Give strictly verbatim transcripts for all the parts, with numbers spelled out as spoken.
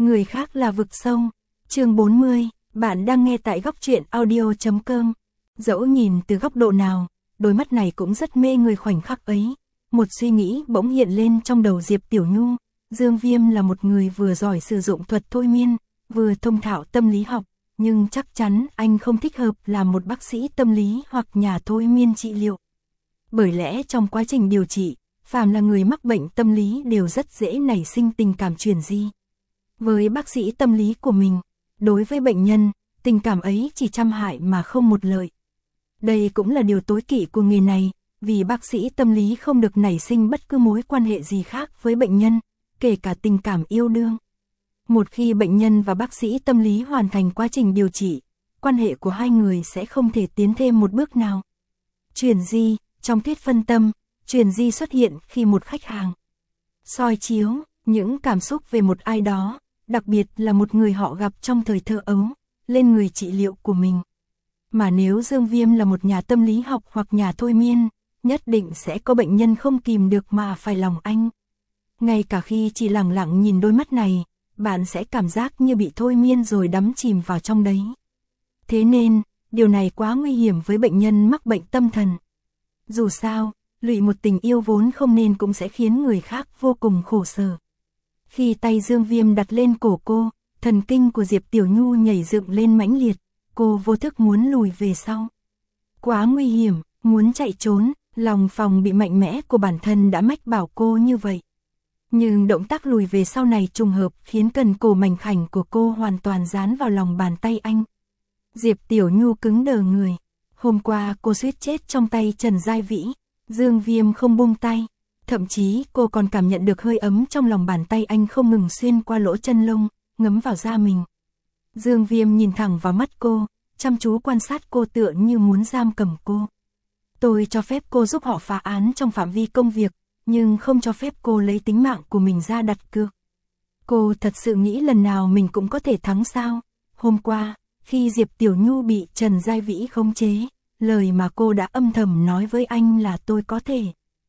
Người khác là vực sâu. Chương bốn mươi, bạn đang nghe tại góc truyện audio chấm com. Dẫu nhìn từ góc độ nào, đôi mắt này cũng rất mê người khoảnh khắc ấy. Một suy nghĩ bỗng hiện lên trong đầu Diệp Tiểu Nhu. Dương Viêm là một người vừa giỏi sử dụng thuật thôi miên, vừa thông thạo tâm lý học, nhưng chắc chắn anh không thích hợp làm một bác sĩ tâm lý hoặc nhà thôi miên trị liệu. Bởi lẽ trong quá trình điều trị, phàm là người mắc bệnh tâm lý đều rất dễ nảy sinh tình cảm chuyển di. Với bác sĩ tâm lý của mình, đối với bệnh nhân, tình cảm ấy chỉ trăm hại mà không một lợi. Đây cũng là điều tối kỵ của nghề này, vì bác sĩ tâm lý không được nảy sinh bất cứ mối quan hệ gì khác với bệnh nhân, kể cả tình cảm yêu đương. Một khi bệnh nhân và bác sĩ tâm lý hoàn thành quá trình điều trị, quan hệ của hai người sẽ không thể tiến thêm một bước nào. Chuyển di, trong thuyết phân tâm, chuyển di xuất hiện khi một khách hàng soi chiếu những cảm xúc về một ai đó, đặc biệt là một người họ gặp trong thời thơ ấu, lên người trị liệu của mình. Mà nếu Dương Viêm là một nhà tâm lý học hoặc nhà thôi miên, nhất định sẽ có bệnh nhân không kìm được mà phải lòng anh. Ngay cả khi chỉ lặng lặng nhìn đôi mắt này, bạn sẽ cảm giác như bị thôi miên rồi đắm chìm vào trong đấy. Thế nên, điều này quá nguy hiểm với bệnh nhân mắc bệnh tâm thần. Dù sao, lụy một tình yêu vốn không nên cũng sẽ khiến người khác vô cùng khổ sở. Khi tay Dương Viêm đặt lên cổ cô, thần kinh của Diệp Tiểu Nhu nhảy dựng lên mãnh liệt, cô vô thức muốn lùi về sau. Quá nguy hiểm, muốn chạy trốn, lòng phòng bị mạnh mẽ của bản thân đã mách bảo cô như vậy. Nhưng động tác lùi về sau này trùng hợp khiến cần cổ mảnh khảnh của cô hoàn toàn dán vào lòng bàn tay anh. Diệp Tiểu Nhu cứng đờ người. Hôm qua cô suýt chết trong tay Trần Giai Vĩ, Dương Viêm không buông tay. Thậm chí cô còn cảm nhận được hơi ấm trong lòng bàn tay anh không ngừng xuyên qua lỗ chân lông, ngấm vào da mình. Dương Viêm nhìn thẳng vào mắt cô, chăm chú quan sát cô tựa như muốn giam cầm cô. Tôi cho phép cô giúp họ phá án trong phạm vi công việc, nhưng không cho phép cô lấy tính mạng của mình ra đặt cược. Cô thật sự nghĩ lần nào mình cũng có thể thắng sao? Hôm qua, khi Diệp Tiểu Nhu bị Trần Giai Vĩ khống chế, lời mà cô đã âm thầm nói với anh là tôi có thể.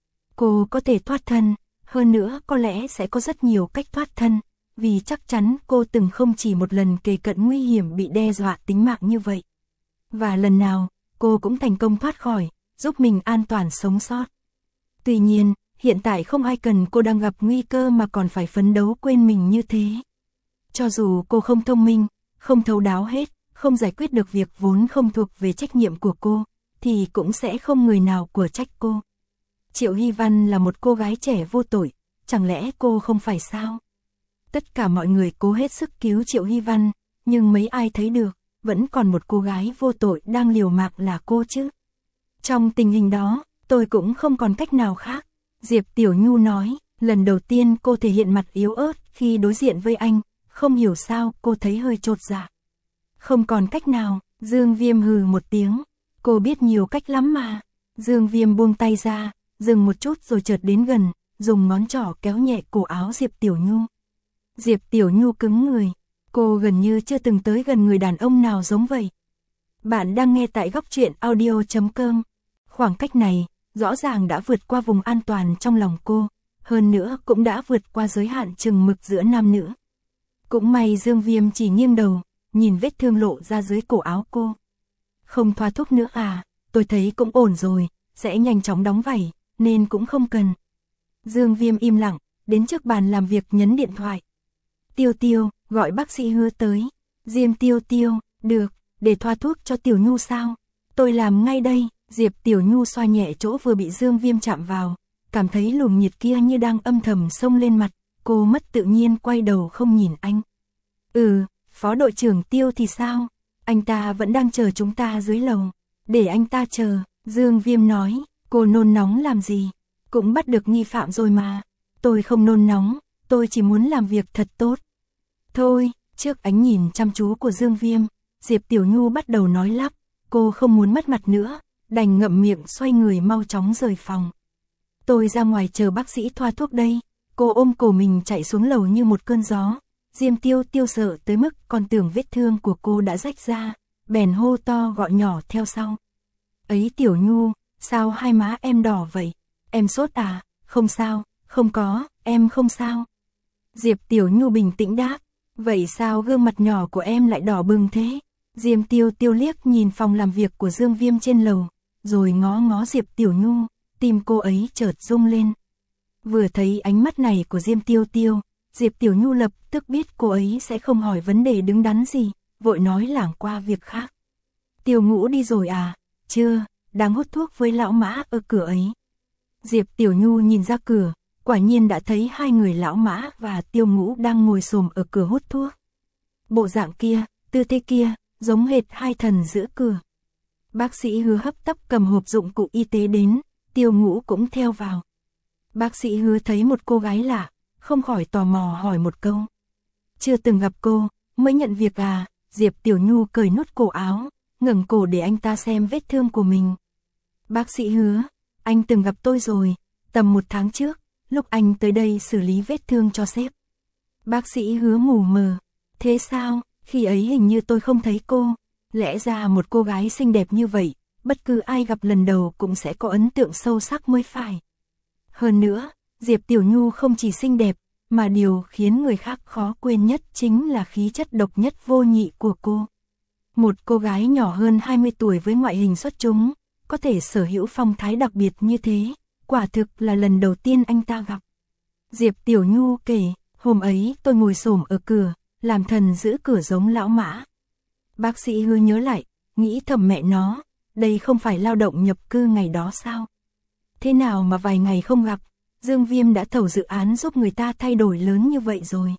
Cô có thể thoát thân, hơn nữa có lẽ sẽ có rất nhiều cách thoát thân, vì chắc chắn cô từng không chỉ một lần kề cận nguy hiểm bị đe dọa tính mạng như vậy. Và lần nào, cô cũng thành công thoát khỏi, giúp mình an toàn sống sót. Tuy nhiên, hiện tại không ai cần cô đang gặp nguy cơ mà còn phải phấn đấu quên mình như thế. Cho dù cô không thông minh, không thấu đáo hết, không giải quyết được việc vốn không thuộc về trách nhiệm của cô, thì cũng sẽ không người nào của trách cô. Triệu Hy Văn là một cô gái trẻ vô tội, chẳng lẽ cô không phải sao? Tất cả mọi người cố hết sức cứu Triệu Hy Văn, nhưng mấy ai thấy được, vẫn còn một cô gái vô tội đang liều mạng là cô chứ. Trong tình hình đó, tôi cũng không còn cách nào khác. Diệp Tiểu Nhu nói, lần đầu tiên cô thể hiện mặt yếu ớt khi đối diện với anh, không hiểu sao cô thấy hơi chột dạ. Không còn cách nào, Dương Viêm hừ một tiếng, cô biết nhiều cách lắm mà. Dương Viêm buông tay ra, dừng một chút rồi chợt đến gần, dùng ngón trỏ kéo nhẹ cổ áo Diệp Tiểu Nhu. Diệp Tiểu Nhu cứng người, cô gần như chưa từng tới gần người đàn ông nào giống vậy. Bạn đang nghe tại góc truyện audio chấm com. Khoảng cách này, rõ ràng đã vượt qua vùng an toàn trong lòng cô, hơn nữa cũng đã vượt qua giới hạn chừng mực giữa nam nữ. Cũng may Dương Viêm chỉ nghiêng đầu, nhìn vết thương lộ ra dưới cổ áo cô. Không thoa thuốc nữa à, tôi thấy cũng ổn rồi, sẽ nhanh chóng đóng vảy, nên cũng không cần. Dương Viêm im lặng, đến trước bàn làm việc nhấn điện thoại. Tiêu Tiêu, gọi bác sĩ Hứa tới. Diêm Tiêu Tiêu, được, để thoa thuốc cho Tiểu Nhu sao? Tôi làm ngay đây. Diệp Tiểu Nhu xoa nhẹ chỗ vừa bị Dương Viêm chạm vào, cảm thấy luồng nhiệt kia như đang âm thầm xông lên mặt, cô mất tự nhiên quay đầu không nhìn anh. Ừ, phó đội trưởng Tiêu thì sao? Anh ta vẫn đang chờ chúng ta dưới lầu. Để anh ta chờ, Dương Viêm nói, cô nôn nóng làm gì? Cũng bắt được nghi phạm rồi mà. Tôi không nôn nóng, tôi chỉ muốn làm việc thật tốt. Thôi, trước ánh nhìn chăm chú của Dương Viêm, Diệp Tiểu Nhu bắt đầu nói lắp, cô không muốn mất mặt nữa, đành ngậm miệng xoay người mau chóng rời phòng. Tôi ra ngoài chờ bác sĩ thoa thuốc đây. Cô ôm cổ mình chạy xuống lầu như một cơn gió. Diêm Tiêu Tiêu sợ tới mức còn tưởng vết thương của cô đã rách ra, bèn hô to gọi nhỏ theo sau. Ấy Tiểu Nhu, sao hai má em đỏ vậy? Em sốt à? Không sao, không có, em không sao. Diệp Tiểu Nhu bình tĩnh đáp, Vậy sao gương mặt nhỏ của em lại đỏ bừng thế? Diêm Tiêu Tiêu liếc nhìn phòng làm việc của Dương Viêm trên lầu, rồi ngó ngó Diệp Tiểu Nhu, tim cô ấy chợt rung lên. Vừa thấy ánh mắt này của Diêm Tiêu Tiêu, Diệp Tiểu Nhu lập tức biết cô ấy sẽ không hỏi vấn đề đứng đắn gì, vội nói lảng qua việc khác. Tiêu Ngũ đi rồi à? Chưa, đang hút thuốc với lão Mã ở cửa ấy. Diệp Tiểu Nhu nhìn ra cửa, quả nhiên đã thấy hai người lão Mã và Tiêu Ngũ đang ngồi xổm ở cửa hút thuốc. Bộ dạng kia, tư thế kia, giống hệt hai thần giữa cửa. Bác sĩ Hứa hấp tấp cầm hộp dụng cụ y tế đến, Tiêu Ngũ cũng theo vào. Bác sĩ Hứa thấy một cô gái lạ, không khỏi tò mò hỏi một câu. Chưa từng gặp cô, mới nhận việc à? Diệp Tiểu Nhu cởi nút cổ áo, ngẩng cổ để anh ta xem vết thương của mình. Bác sĩ Hứa, anh từng gặp tôi rồi, tầm một tháng trước, lúc anh tới đây xử lý vết thương cho sếp. Bác sĩ Hứa mù mờ, thế sao, khi ấy hình như tôi không thấy cô, lẽ ra một cô gái xinh đẹp như vậy, bất cứ ai gặp lần đầu cũng sẽ có ấn tượng sâu sắc mới phải. Hơn nữa, Diệp Tiểu Nhu không chỉ xinh đẹp, mà điều khiến người khác khó quên nhất chính là khí chất độc nhất vô nhị của cô. Một cô gái nhỏ hơn hai mươi tuổi với ngoại hình xuất chúng, có thể sở hữu phong thái đặc biệt như thế, quả thực là lần đầu tiên anh ta gặp. Diệp Tiểu Nhu kể, hôm ấy tôi ngồi xổm ở cửa, làm thần giữ cửa giống lão Mã. Bác sĩ Hứa nhớ lại, nghĩ thầm mẹ nó, đây không phải lao động nhập cư ngày đó sao? Thế nào mà vài ngày không gặp, Dương Viêm đã thầu dự án giúp người ta thay đổi lớn như vậy rồi.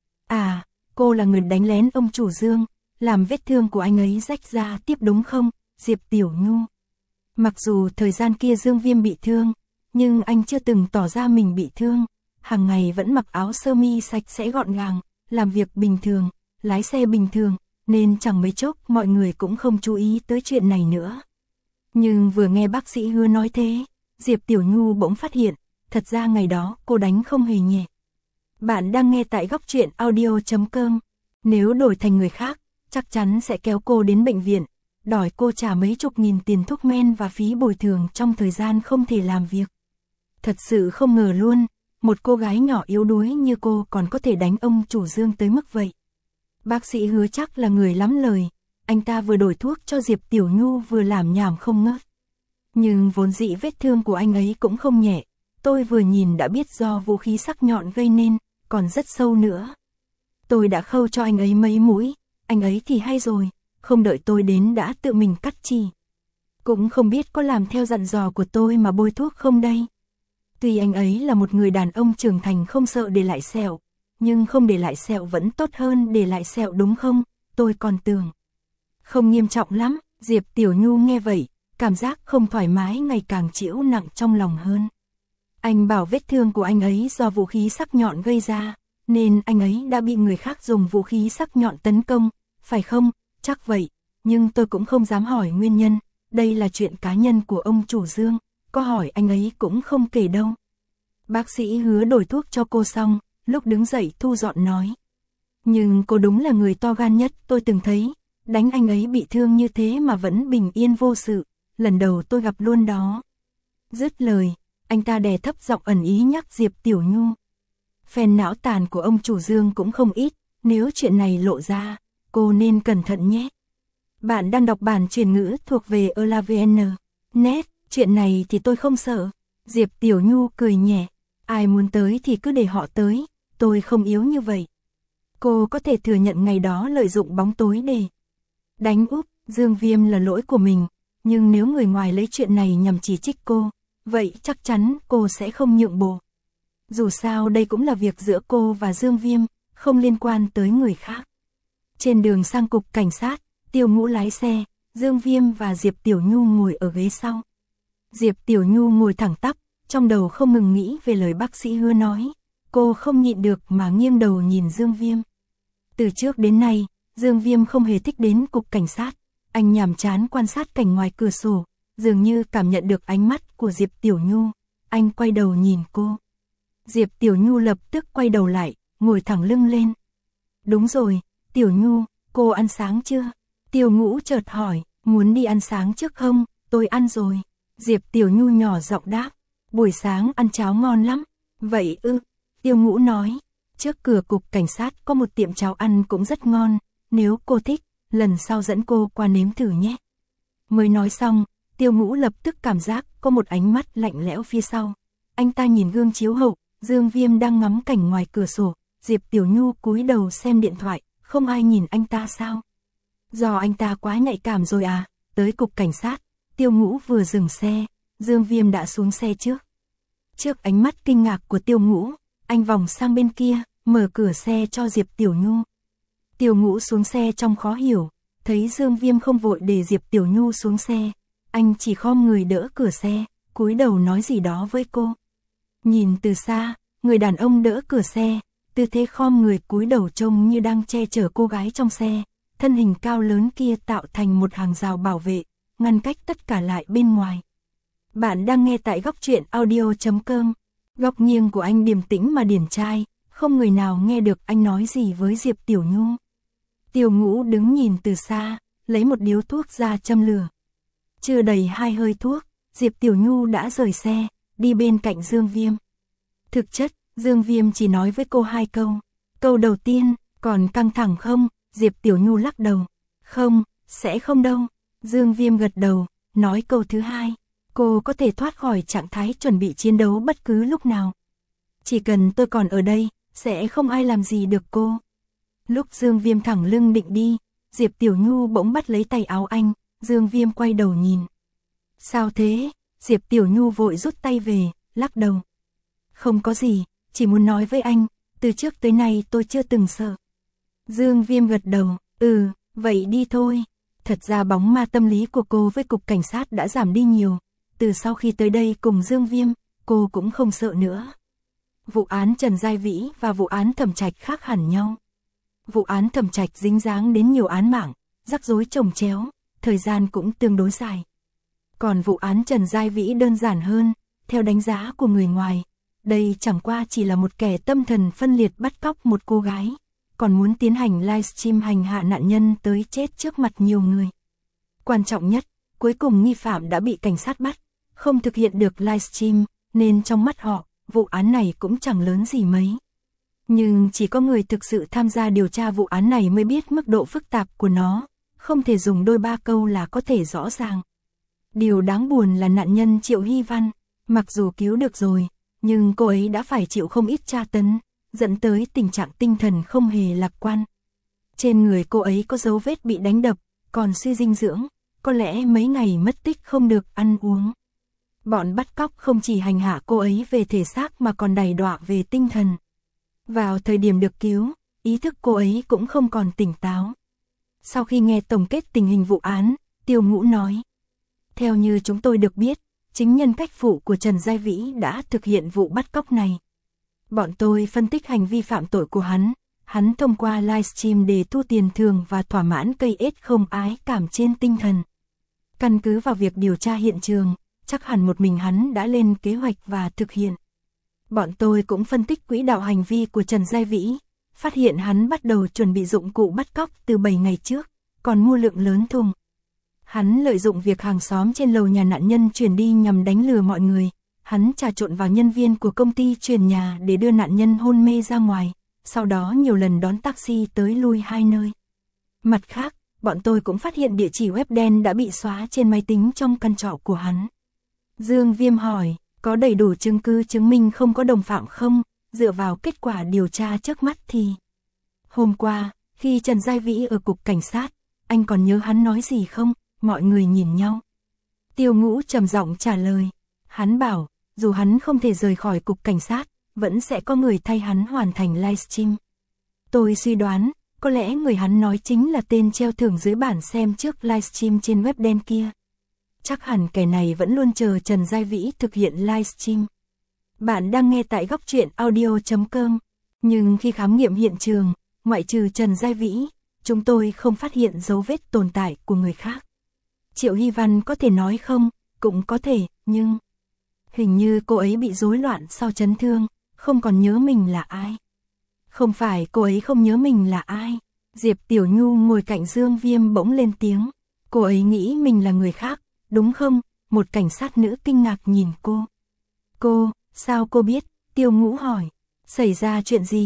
À, cô là người đánh lén ông chủ Dương, làm vết thương của anh ấy rách ra tiếp đúng không, Diệp Tiểu Nhu? Mặc dù thời gian kia Dương Viêm bị thương, nhưng anh chưa từng tỏ ra mình bị thương, hàng ngày vẫn mặc áo sơ mi sạch sẽ gọn gàng, làm việc bình thường, lái xe bình thường, nên chẳng mấy chốc mọi người cũng không chú ý tới chuyện này nữa. Nhưng vừa nghe bác sĩ Hứa nói thế, Diệp Tiểu Nhu bỗng phát hiện, thật ra ngày đó cô đánh không hề nhẹ. Bạn đang nghe tại góc truyện audio chấm com. Nếu đổi thành người khác, chắc chắn sẽ kéo cô đến bệnh viện, đòi cô trả mấy chục nghìn tiền thuốc men và phí bồi thường trong thời gian không thể làm việc. Thật sự không ngờ luôn, một cô gái nhỏ yếu đuối như cô còn có thể đánh ông chủ Dương tới mức vậy. Bác sĩ Hứa chắc là người lắm lời, anh ta vừa đổi thuốc cho Diệp Tiểu Nhu vừa làm nhảm không ngớt. Nhưng vốn dĩ vết thương của anh ấy cũng không nhẹ, tôi vừa nhìn đã biết do vũ khí sắc nhọn gây nên, còn rất sâu nữa. Tôi đã khâu cho anh ấy mấy mũi, anh ấy thì hay rồi, không đợi tôi đến đã tự mình cắt chỉ. Cũng không biết có làm theo dặn dò của tôi mà bôi thuốc không đây. Tuy anh ấy là một người đàn ông trưởng thành không sợ để lại sẹo, nhưng không để lại sẹo vẫn tốt hơn để lại sẹo đúng không, tôi còn tưởng. Không nghiêm trọng lắm, Diệp Tiểu Nhu nghe vậy, cảm giác không thoải mái ngày càng chịu nặng trong lòng hơn. Anh bảo vết thương của anh ấy do vũ khí sắc nhọn gây ra, nên anh ấy đã bị người khác dùng vũ khí sắc nhọn tấn công, phải không? Chắc vậy, nhưng tôi cũng không dám hỏi nguyên nhân, đây là chuyện cá nhân của ông chủ Dương, có hỏi anh ấy cũng không kể đâu. Bác sĩ Hứa đổi thuốc cho cô xong, lúc đứng dậy thu dọn nói. Nhưng cô đúng là người to gan nhất tôi từng thấy, đánh anh ấy bị thương như thế mà vẫn bình yên vô sự, lần đầu tôi gặp luôn đó. Dứt lời, anh ta đè thấp giọng ẩn ý nhắc Diệp Tiểu Nhu. Phen não tàn của ông chủ Dương cũng không ít, nếu chuyện này lộ ra, cô nên cẩn thận nhé. Bạn đang đọc bản truyền ngữ thuộc về Elavn. Net, chuyện này thì tôi không sợ. Diệp Tiểu Nhu cười nhẹ, ai muốn tới thì cứ để họ tới, tôi không yếu như vậy. Cô có thể thừa nhận ngày đó lợi dụng bóng tối để đánh úp Dương Viêm là lỗi của mình, nhưng nếu người ngoài lấy chuyện này nhằm chỉ trích cô, vậy chắc chắn cô sẽ không nhượng bộ. Dù sao đây cũng là việc giữa cô và Dương Viêm, không liên quan tới người khác. Trên đường sang cục cảnh sát, Tiêu Ngũ lái xe, Dương Viêm và Diệp Tiểu Nhu ngồi ở ghế sau. Diệp Tiểu Nhu ngồi thẳng tắp, trong đầu không ngừng nghĩ về lời bác sĩ Hứa nói, cô không nhịn được mà nghiêng đầu nhìn Dương Viêm. Từ trước đến nay, Dương Viêm không hề thích đến cục cảnh sát, anh nhàm chán quan sát cảnh ngoài cửa sổ, dường như cảm nhận được ánh mắt của Diệp Tiểu Nhu, anh quay đầu nhìn cô. Diệp Tiểu Nhu lập tức quay đầu lại, ngồi thẳng lưng lên. Đúng rồi, Tiểu Nhu, cô ăn sáng chưa? Tiêu Ngũ chợt hỏi, muốn đi ăn sáng trước không? Tôi ăn rồi. Diệp Tiểu Nhu nhỏ giọng đáp, buổi sáng ăn cháo ngon lắm. Vậy ư? Tiêu Ngũ nói, trước cửa cục cảnh sát có một tiệm cháo ăn cũng rất ngon, nếu cô thích, lần sau dẫn cô qua nếm thử nhé. Mới nói xong, Tiêu Ngũ lập tức cảm giác có một ánh mắt lạnh lẽo phía sau. Anh ta nhìn gương chiếu hậu, Dương Viêm đang ngắm cảnh ngoài cửa sổ, Diệp Tiểu Nhu cúi đầu xem điện thoại, không ai nhìn anh ta sao? Do anh ta quá nhạy cảm rồi à? Tới cục cảnh sát, Tiêu Ngũ vừa dừng xe, Dương Viêm đã xuống xe trước. Trước ánh mắt kinh ngạc của Tiêu Ngũ, anh vòng sang bên kia, mở cửa xe cho Diệp Tiểu Nhu. Tiêu Ngũ xuống xe trong khó hiểu, thấy Dương Viêm không vội để Diệp Tiểu Nhu xuống xe, anh chỉ khom người đỡ cửa xe, cúi đầu nói gì đó với cô. Nhìn từ xa, người đàn ông đỡ cửa xe, tư thế khom người cúi đầu trông như đang che chở cô gái trong xe, thân hình cao lớn kia tạo thành một hàng rào bảo vệ, ngăn cách tất cả lại bên ngoài. Bạn đang nghe tại góc truyện audio chấm com. Góc nghiêng của anh điềm tĩnh mà điển trai, không người nào nghe được anh nói gì với Diệp Tiểu Nhu. Tiêu Ngũ đứng nhìn từ xa, lấy một điếu thuốc ra châm lửa. Chưa đầy hai hơi thuốc, Diệp Tiểu Nhu đã rời xe, đi bên cạnh Dương Viêm. Thực chất, Dương Viêm chỉ nói với cô hai câu. Câu đầu tiên, còn căng thẳng không? Diệp Tiểu Nhu lắc đầu. Không, sẽ không đâu. Dương Viêm gật đầu, nói câu thứ hai. Cô có thể thoát khỏi trạng thái chuẩn bị chiến đấu bất cứ lúc nào. Chỉ cần tôi còn ở đây, sẽ không ai làm gì được cô. Lúc Dương Viêm thẳng lưng định đi, Diệp Tiểu Nhu bỗng bắt lấy tay áo anh, Dương Viêm quay đầu nhìn. Sao thế? Diệp Tiểu Nhu vội rút tay về, lắc đầu. Không có gì, chỉ muốn nói với anh, từ trước tới nay tôi chưa từng sợ. Dương Viêm gật đầu, ừ, vậy đi thôi. Thật ra bóng ma tâm lý của cô với cục cảnh sát đã giảm đi nhiều. Từ sau khi tới đây cùng Dương Viêm, cô cũng không sợ nữa. Vụ án Trần Giai Vĩ và vụ án Thẩm Trạch khác hẳn nhau. Vụ án Thẩm Trạch dính dáng đến nhiều án mạng, rắc rối chồng chéo, thời gian cũng tương đối dài. Còn vụ án Trần Giai Vĩ đơn giản hơn, theo đánh giá của người ngoài. Đây chẳng qua chỉ là một kẻ tâm thần phân liệt bắt cóc một cô gái, còn muốn tiến hành livestream hành hạ nạn nhân tới chết trước mặt nhiều người. Quan trọng nhất, cuối cùng nghi phạm đã bị cảnh sát bắt, không thực hiện được livestream, nên trong mắt họ, vụ án này cũng chẳng lớn gì mấy. Nhưng chỉ có người thực sự tham gia điều tra vụ án này mới biết mức độ phức tạp của nó, không thể dùng đôi ba câu là có thể rõ ràng. Điều đáng buồn là nạn nhân Triệu Hy Văn, mặc dù cứu được rồi, nhưng cô ấy đã phải chịu không ít tra tấn, dẫn tới tình trạng tinh thần không hề lạc quan. Trên người cô ấy có dấu vết bị đánh đập, còn suy dinh dưỡng, có lẽ mấy ngày mất tích không được ăn uống. Bọn bắt cóc không chỉ hành hạ cô ấy về thể xác mà còn đày đọa về tinh thần. Vào thời điểm được cứu, ý thức cô ấy cũng không còn tỉnh táo. Sau khi nghe tổng kết tình hình vụ án, Tiêu Ngũ nói. Theo như chúng tôi được biết, chính nhân cách phụ của Trần Giai Vĩ đã thực hiện vụ bắt cóc này. Bọn tôi phân tích hành vi phạm tội của hắn, hắn thông qua livestream để thu tiền thường và thỏa mãn cây ết không ái cảm trên tinh thần. Căn cứ vào việc điều tra hiện trường, chắc hẳn một mình hắn đã lên kế hoạch và thực hiện. Bọn tôi cũng phân tích quỹ đạo hành vi của Trần Giai Vĩ, phát hiện hắn bắt đầu chuẩn bị dụng cụ bắt cóc từ bảy ngày trước, còn mua lượng lớn thùng. Hắn lợi dụng việc hàng xóm trên lầu nhà nạn nhân chuyển đi nhằm đánh lừa mọi người. Hắn trà trộn vào nhân viên của công ty chuyển nhà để đưa nạn nhân hôn mê ra ngoài, sau đó nhiều lần đón taxi tới lui hai nơi. Mặt khác, bọn tôi cũng phát hiện địa chỉ web đen đã bị xóa trên máy tính trong căn trọ của hắn. Dương Viêm hỏi, có đầy đủ chứng cứ chứng minh không có đồng phạm không? Dựa vào kết quả điều tra trước mắt thì... Hôm qua, khi Trần Giai Vĩ ở cục cảnh sát, anh còn nhớ hắn nói gì không? Mọi người nhìn nhau. Tiêu Ngũ trầm giọng trả lời. Hắn bảo, dù hắn không thể rời khỏi cục cảnh sát, vẫn sẽ có người thay hắn hoàn thành livestream. Tôi suy đoán, có lẽ người hắn nói chính là tên treo thưởng dưới bản xem trước livestream trên web đen kia. Chắc hẳn kẻ này vẫn luôn chờ Trần Giai Vĩ thực hiện livestream. Bạn đang nghe tại góc truyện audio chấm com. Nhưng khi khám nghiệm hiện trường, ngoại trừ Trần Giai Vĩ, chúng tôi không phát hiện dấu vết tồn tại của người khác. Triệu Hy Văn có thể nói không, cũng có thể, nhưng... Hình như cô ấy bị rối loạn sau chấn thương, không còn nhớ mình là ai. Không phải cô ấy không nhớ mình là ai. Diệp Tiểu Nhu ngồi cạnh Dương Viêm bỗng lên tiếng. Cô ấy nghĩ mình là người khác, đúng không? Một cảnh sát nữ kinh ngạc nhìn cô. Cô, sao cô biết? Tiêu Ngũ hỏi. Xảy ra chuyện gì?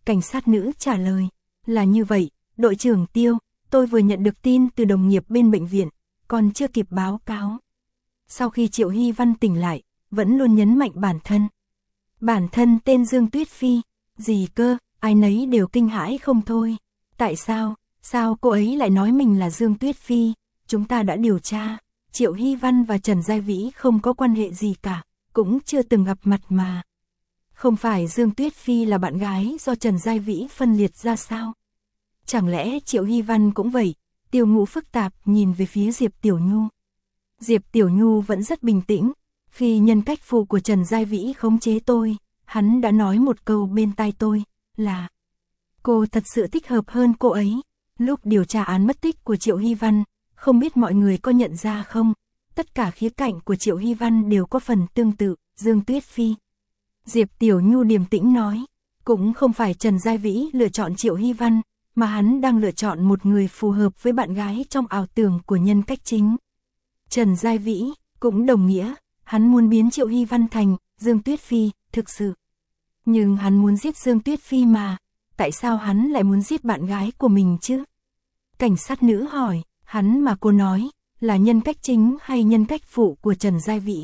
Cảnh sát nữ trả lời, là như vậy, đội trưởng Tiêu, tôi vừa nhận được tin từ đồng nghiệp bên bệnh viện, còn chưa kịp báo cáo. Sau khi Triệu Hy Văn tỉnh lại, vẫn luôn nhấn mạnh bản thân. Bản thân tên Dương Tuyết Phi, gì cơ, ai nấy đều kinh hãi không thôi. Tại sao, sao cô ấy lại nói mình là Dương Tuyết Phi, chúng ta đã điều tra, Triệu Hy Văn và Trần Giai Vĩ không có quan hệ gì cả, cũng chưa từng gặp mặt mà. Không phải Dương Tuyết Phi là bạn gái do Trần Giai Vĩ phân liệt ra sao? Chẳng lẽ Triệu Hy Văn cũng vậy? Tiêu Ngũ phức tạp nhìn về phía Diệp Tiểu Nhu. Diệp Tiểu Nhu vẫn rất bình tĩnh, khi nhân cách phụ của Trần Giai Vĩ khống chế tôi, hắn đã nói một câu bên tai tôi, là cô thật sự thích hợp hơn cô ấy. Lúc điều tra án mất tích của Triệu Hy Văn, không biết mọi người có nhận ra không, tất cả khía cạnh của Triệu Hy Văn đều có phần tương tự, Dương Tuyết Phi. Diệp Tiểu Nhu điềm tĩnh nói, cũng không phải Trần Giai Vĩ lựa chọn Triệu Hy Văn, mà hắn đang lựa chọn một người phù hợp với bạn gái trong ảo tưởng của nhân cách chính. Trần Giai Vĩ, cũng đồng nghĩa, hắn muốn biến Triệu Hy Văn thành Dương Tuyết Phi, thực sự. Nhưng hắn muốn giết Dương Tuyết Phi mà, tại sao hắn lại muốn giết bạn gái của mình chứ? Cảnh sát nữ hỏi, hắn mà cô nói, là nhân cách chính hay nhân cách phụ của Trần Giai Vĩ?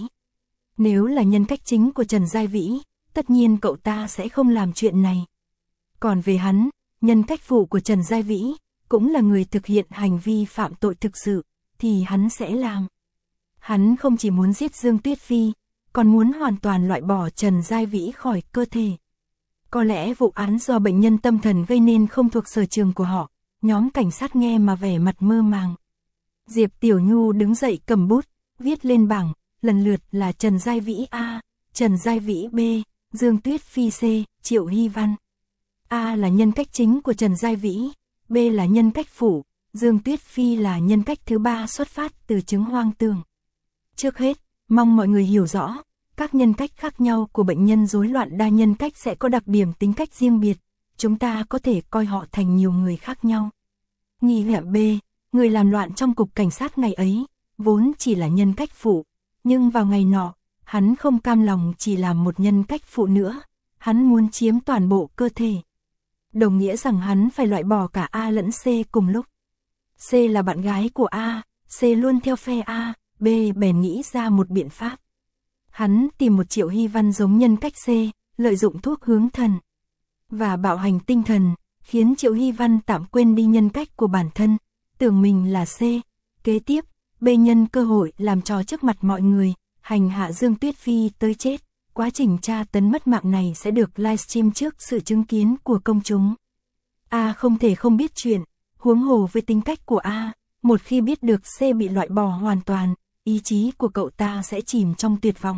Nếu là nhân cách chính của Trần Giai Vĩ, tất nhiên cậu ta sẽ không làm chuyện này. Còn về hắn, nhân cách phụ của Trần Giai Vĩ, cũng là người thực hiện hành vi phạm tội thực sự, thì hắn sẽ làm. Hắn không chỉ muốn giết Dương Tuyết Phi, còn muốn hoàn toàn loại bỏ Trần Giai Vĩ khỏi cơ thể. Có lẽ vụ án do bệnh nhân tâm thần gây nên không thuộc sở trường của họ, nhóm cảnh sát nghe mà vẻ mặt mơ màng. Diệp Tiểu Nhu đứng dậy cầm bút, viết lên bảng, lần lượt là Trần Giai Vĩ A, Trần Giai Vĩ B, Dương Tuyết Phi C, Triệu Hy Văn. A là nhân cách chính của Trần Giai Vĩ, B là nhân cách phụ, Dương Tuyết Phi là nhân cách thứ ba xuất phát từ chứng hoang tưởng. Trước hết, mong mọi người hiểu rõ, các nhân cách khác nhau của bệnh nhân rối loạn đa nhân cách sẽ có đặc điểm tính cách riêng biệt, chúng ta có thể coi họ thành nhiều người khác nhau. Nghi phạm B, người làm loạn trong cục cảnh sát ngày ấy, vốn chỉ là nhân cách phụ, nhưng vào ngày nọ, hắn không cam lòng chỉ làm một nhân cách phụ nữa, hắn muốn chiếm toàn bộ cơ thể. Đồng nghĩa rằng hắn phải loại bỏ cả A lẫn C cùng lúc. C là bạn gái của A, C luôn theo phe A, B bèn nghĩ ra một biện pháp. Hắn tìm một Triệu Hy Văn giống nhân cách C, lợi dụng thuốc hướng thần và bạo hành tinh thần, khiến Triệu Hy Văn tạm quên đi nhân cách của bản thân, tưởng mình là C. Kế tiếp, B nhân cơ hội làm trò trước mặt mọi người, hành hạ Dương Tuyết Phi tới chết. Quá trình tra tấn mất mạng này sẽ được livestream trước sự chứng kiến của công chúng. A không thể không biết chuyện, huống hồ với tính cách của A, một khi biết được C bị loại bỏ hoàn toàn, ý chí của cậu ta sẽ chìm trong tuyệt vọng.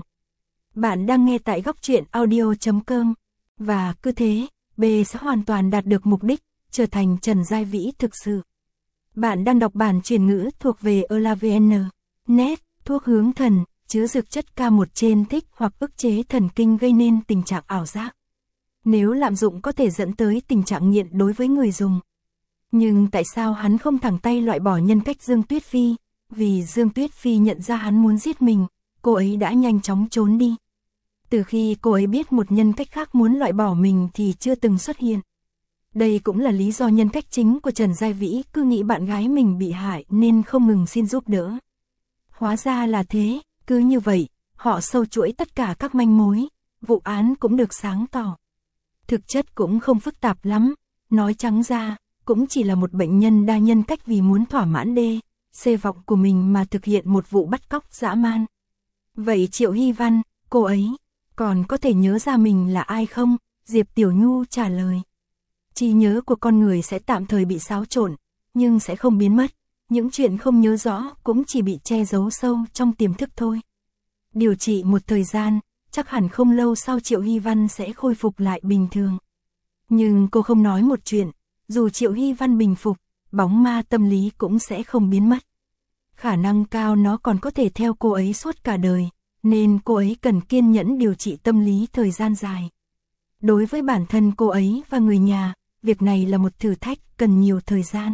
Bạn đang nghe tại góc truyện audio chấm com, và cứ thế, B sẽ hoàn toàn đạt được mục đích, trở thành Trần Giai Vĩ thực sự. Bạn đang đọc bản truyền ngữ thuộc về elavn chấm net, thuốc hướng thần, chứa dược chất K một trên thích hoặc ức chế thần kinh gây nên tình trạng ảo giác. Nếu lạm dụng có thể dẫn tới tình trạng nghiện đối với người dùng. Nhưng tại sao hắn không thẳng tay loại bỏ nhân cách Dương Tuyết Phi? Vì Dương Tuyết Phi nhận ra hắn muốn giết mình, cô ấy đã nhanh chóng trốn đi. Từ khi cô ấy biết một nhân cách khác muốn loại bỏ mình thì chưa từng xuất hiện. Đây cũng là lý do nhân cách chính của Trần Giai Vĩ cứ nghĩ bạn gái mình bị hại nên không ngừng xin giúp đỡ. Hóa ra là thế, cứ như vậy, họ sâu chuỗi tất cả các manh mối, vụ án cũng được sáng tỏ. Thực chất cũng không phức tạp lắm, nói trắng ra, cũng chỉ là một bệnh nhân đa nhân cách vì muốn thỏa mãn D, C vọng của mình mà thực hiện một vụ bắt cóc dã man. Vậy Triệu Hy Văn, cô ấy, còn có thể nhớ ra mình là ai không? Diệp Tiểu Nhu trả lời. Trí nhớ của con người sẽ tạm thời bị xáo trộn, nhưng sẽ không biến mất. Những chuyện không nhớ rõ cũng chỉ bị che giấu sâu trong tiềm thức thôi. Điều trị một thời gian, chắc hẳn không lâu sau Triệu Hy Văn sẽ khôi phục lại bình thường. Nhưng cô không nói một chuyện, dù Triệu Hy Văn bình phục, bóng ma tâm lý cũng sẽ không biến mất. Khả năng cao nó còn có thể theo cô ấy suốt cả đời, nên cô ấy cần kiên nhẫn điều trị tâm lý thời gian dài. Đối với bản thân cô ấy và người nhà, việc này là một thử thách cần nhiều thời gian.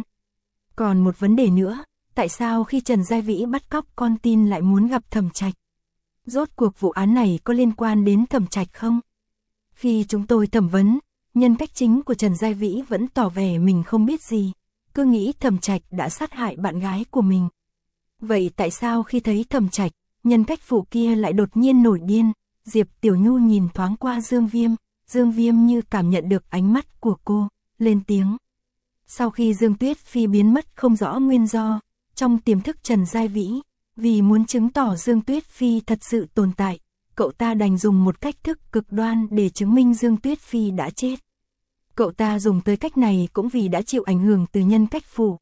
Còn một vấn đề nữa, tại sao khi Trần Giai Vĩ bắt cóc con tin lại muốn gặp Thẩm Trạch? Rốt cuộc vụ án này có liên quan đến Thẩm Trạch không? Khi chúng tôi thẩm vấn, nhân cách chính của Trần Giai Vĩ vẫn tỏ vẻ mình không biết gì, cứ nghĩ Thẩm Trạch đã sát hại bạn gái của mình. Vậy tại sao khi thấy Thẩm Trạch, nhân cách phụ kia lại đột nhiên nổi điên? Diệp Tiểu Nhu nhìn thoáng qua Dương Viêm, Dương Viêm như cảm nhận được ánh mắt của cô, lên tiếng. Sau khi Dương Tuyết Phi biến mất không rõ nguyên do, trong tiềm thức Trần Giai Vĩ, vì muốn chứng tỏ Dương Tuyết Phi thật sự tồn tại, cậu ta đành dùng một cách thức cực đoan để chứng minh Dương Tuyết Phi đã chết. Cậu ta dùng tới cách này cũng vì đã chịu ảnh hưởng từ nhân cách phụ.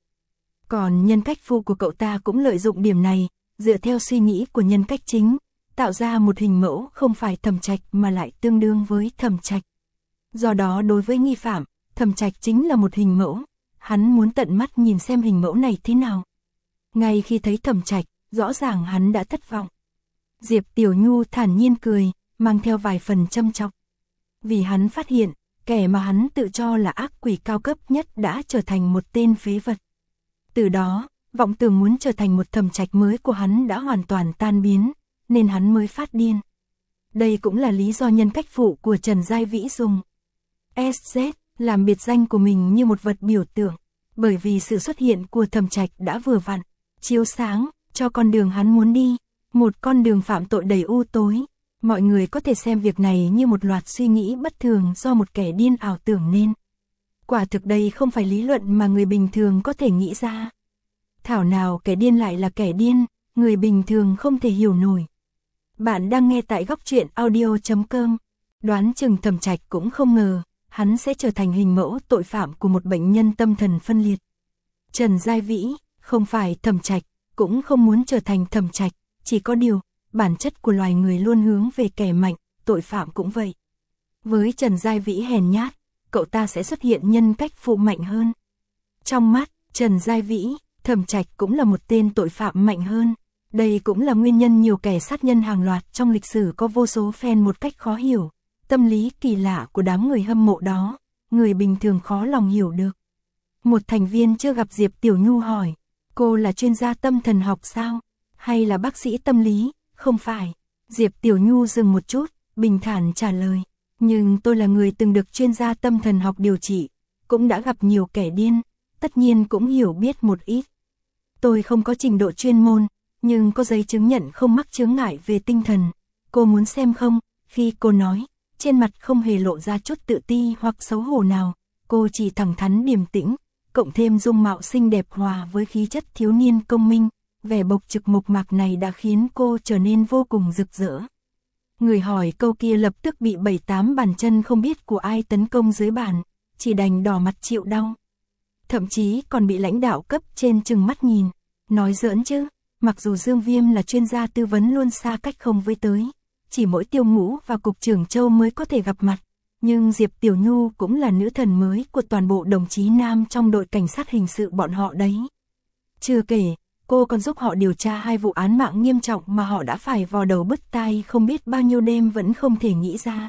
Còn nhân cách phụ của cậu ta cũng lợi dụng điểm này, dựa theo suy nghĩ của nhân cách chính, tạo ra một hình mẫu không phải Thẩm Trạch mà lại tương đương với Thẩm Trạch. Do đó đối với nghi phạm, Thẩm Trạch chính là một hình mẫu, hắn muốn tận mắt nhìn xem hình mẫu này thế nào. Ngay khi thấy Thẩm Trạch, rõ ràng hắn đã thất vọng. Diệp Tiểu Nhu thản nhiên cười, mang theo vài phần châm chọc. Vì hắn phát hiện, kẻ mà hắn tự cho là ác quỷ cao cấp nhất đã trở thành một tên phế vật. Từ đó, vọng tưởng muốn trở thành một Thẩm Trạch mới của hắn đã hoàn toàn tan biến, nên hắn mới phát điên. Đây cũng là lý do nhân cách phụ của Trần Giai Vĩ dùng ét dét làm biệt danh của mình như một vật biểu tượng, bởi vì sự xuất hiện của Thẩm Trạch đã vừa vặn chiếu sáng cho con đường hắn muốn đi, một con đường phạm tội đầy u tối. Mọi người có thể xem việc này như một loạt suy nghĩ bất thường do một kẻ điên ảo tưởng nên. Quả thực đây không phải lý luận mà người bình thường có thể nghĩ ra. Thảo nào kẻ điên lại là kẻ điên, người bình thường không thể hiểu nổi. Bạn đang nghe tại góc truyện audio chấm com. Đoán chừng Thẩm Trạch cũng không ngờ, hắn sẽ trở thành hình mẫu tội phạm của một bệnh nhân tâm thần phân liệt. Trần Giai Vĩ, không phải Thẩm Trạch, cũng không muốn trở thành Thẩm Trạch, chỉ có điều, bản chất của loài người luôn hướng về kẻ mạnh, tội phạm cũng vậy. Với Trần Giai Vĩ hèn nhát, cậu ta sẽ xuất hiện nhân cách phụ mạnh hơn. Trong mắt Trần Giai Vĩ, Thẩm Trạch cũng là một tên tội phạm mạnh hơn. Đây cũng là nguyên nhân nhiều kẻ sát nhân hàng loạt trong lịch sử có vô số fan một cách khó hiểu. Tâm lý kỳ lạ của đám người hâm mộ đó, người bình thường khó lòng hiểu được. Một thành viên chưa gặp Diệp Tiểu Nhu hỏi, cô là chuyên gia tâm thần học sao? Hay là bác sĩ tâm lý? Không phải. Diệp Tiểu Nhu dừng một chút, bình thản trả lời. Nhưng tôi là người từng được chuyên gia tâm thần học điều trị, cũng đã gặp nhiều kẻ điên, tất nhiên cũng hiểu biết một ít. Tôi không có trình độ chuyên môn, nhưng có giấy chứng nhận không mắc chướng ngại về tinh thần. Cô muốn xem không? Khi cô nói, trên mặt không hề lộ ra chút tự ti hoặc xấu hổ nào, cô chỉ thẳng thắn điềm tĩnh, cộng thêm dung mạo xinh đẹp hòa với khí chất thiếu niên công minh, vẻ bộc trực mộc mạc này đã khiến cô trở nên vô cùng rực rỡ. Người hỏi câu kia lập tức bị bảy tám bàn chân không biết của ai tấn công dưới bàn, chỉ đành đỏ mặt chịu đau. Thậm chí còn bị lãnh đạo cấp trên trừng mắt nhìn, nói giỡn chứ, mặc dù Dương Viêm là chuyên gia tư vấn luôn xa cách không với tới, chỉ mỗi Tiêu Ngũ và Cục trưởng Châu mới có thể gặp mặt, nhưng Diệp Tiểu Nhu cũng là nữ thần mới của toàn bộ đồng chí nam trong đội cảnh sát hình sự bọn họ đấy. Chưa kể, cô còn giúp họ điều tra hai vụ án mạng nghiêm trọng mà họ đã phải vò đầu bứt tai không biết bao nhiêu đêm vẫn không thể nghĩ ra.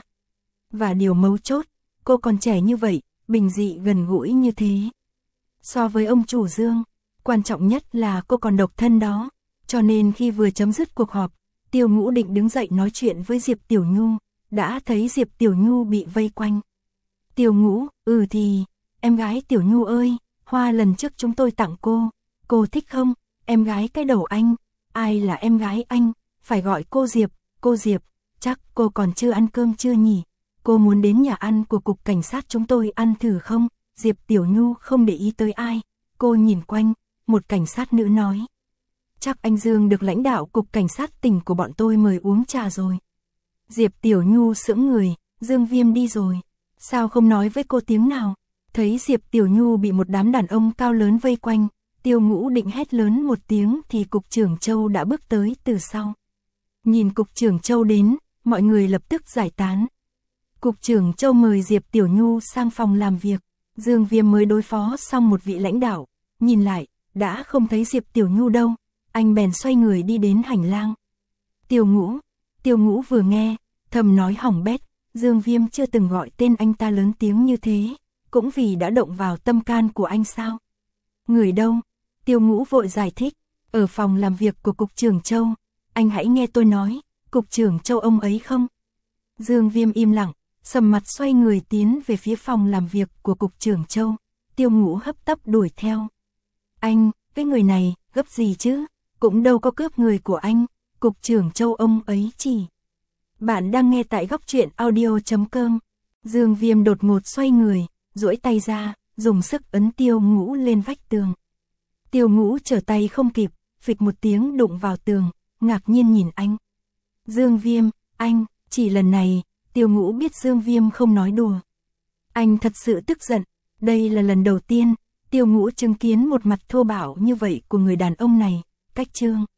Và điều mấu chốt, cô còn trẻ như vậy, bình dị gần gũi như thế. So với ông chủ Dương, quan trọng nhất là cô còn độc thân đó, cho nên khi vừa chấm dứt cuộc họp, Tiêu Ngũ định đứng dậy nói chuyện với Diệp Tiểu Nhu, đã thấy Diệp Tiểu Nhu bị vây quanh. Tiêu Ngũ, ừ thì, em gái Tiểu Nhu ơi, hoa lần trước chúng tôi tặng cô, cô thích không? Em gái cái đầu anh, ai là em gái anh, phải gọi cô Diệp, cô Diệp, chắc cô còn chưa ăn cơm chưa nhỉ? Cô muốn đến nhà ăn của cục cảnh sát chúng tôi ăn thử không? Diệp Tiểu Nhu không để ý tới ai, cô nhìn quanh, một cảnh sát nữ nói. Chắc anh Dương được lãnh đạo cục cảnh sát tỉnh của bọn tôi mời uống trà rồi. Diệp Tiểu Nhu sững người, Dương Viêm đi rồi, sao không nói với cô tiếng nào? Thấy Diệp Tiểu Nhu bị một đám đàn ông cao lớn vây quanh, Tiêu Ngũ định hét lớn một tiếng thì Cục trưởng Châu đã bước tới từ sau. Nhìn Cục trưởng Châu đến, mọi người lập tức giải tán. Cục trưởng Châu mời Diệp Tiểu Nhu sang phòng làm việc, Dương Viêm mới đối phó xong một vị lãnh đạo, nhìn lại, đã không thấy Diệp Tiểu Nhu đâu, anh bèn xoay người đi đến hành lang. Tiêu Ngũ, Tiêu Ngũ vừa nghe, thầm nói hỏng bét, Dương Viêm chưa từng gọi tên anh ta lớn tiếng như thế, cũng vì đã động vào tâm can của anh sao? Người đâu? Tiêu Ngũ vội giải thích, ở phòng làm việc của Cục trưởng Châu, anh hãy nghe tôi nói, Cục trưởng Châu ông ấy không? Dương Viêm im lặng, sầm mặt xoay người tiến về phía phòng làm việc của cục trưởng Châu. Tiêu Ngũ hấp tấp đuổi theo. Anh, cái người này, gấp gì chứ? Cũng đâu có cướp người của anh. Cục trưởng Châu ông ấy chỉ. Bạn đang nghe tại góc truyện audio.com. Dương Viêm đột ngột xoay người, duỗi tay ra, dùng sức ấn Tiêu Ngũ lên vách tường. Tiêu Ngũ trở tay không kịp, phịch một tiếng đụng vào tường, ngạc nhiên nhìn anh. Dương Viêm, anh, chỉ lần này, Tiêu Ngũ biết Dương Viêm không nói đùa. Anh thật sự tức giận, đây là lần đầu tiên, Tiêu Ngũ chứng kiến một mặt thô bạo như vậy của người đàn ông này, cách Trương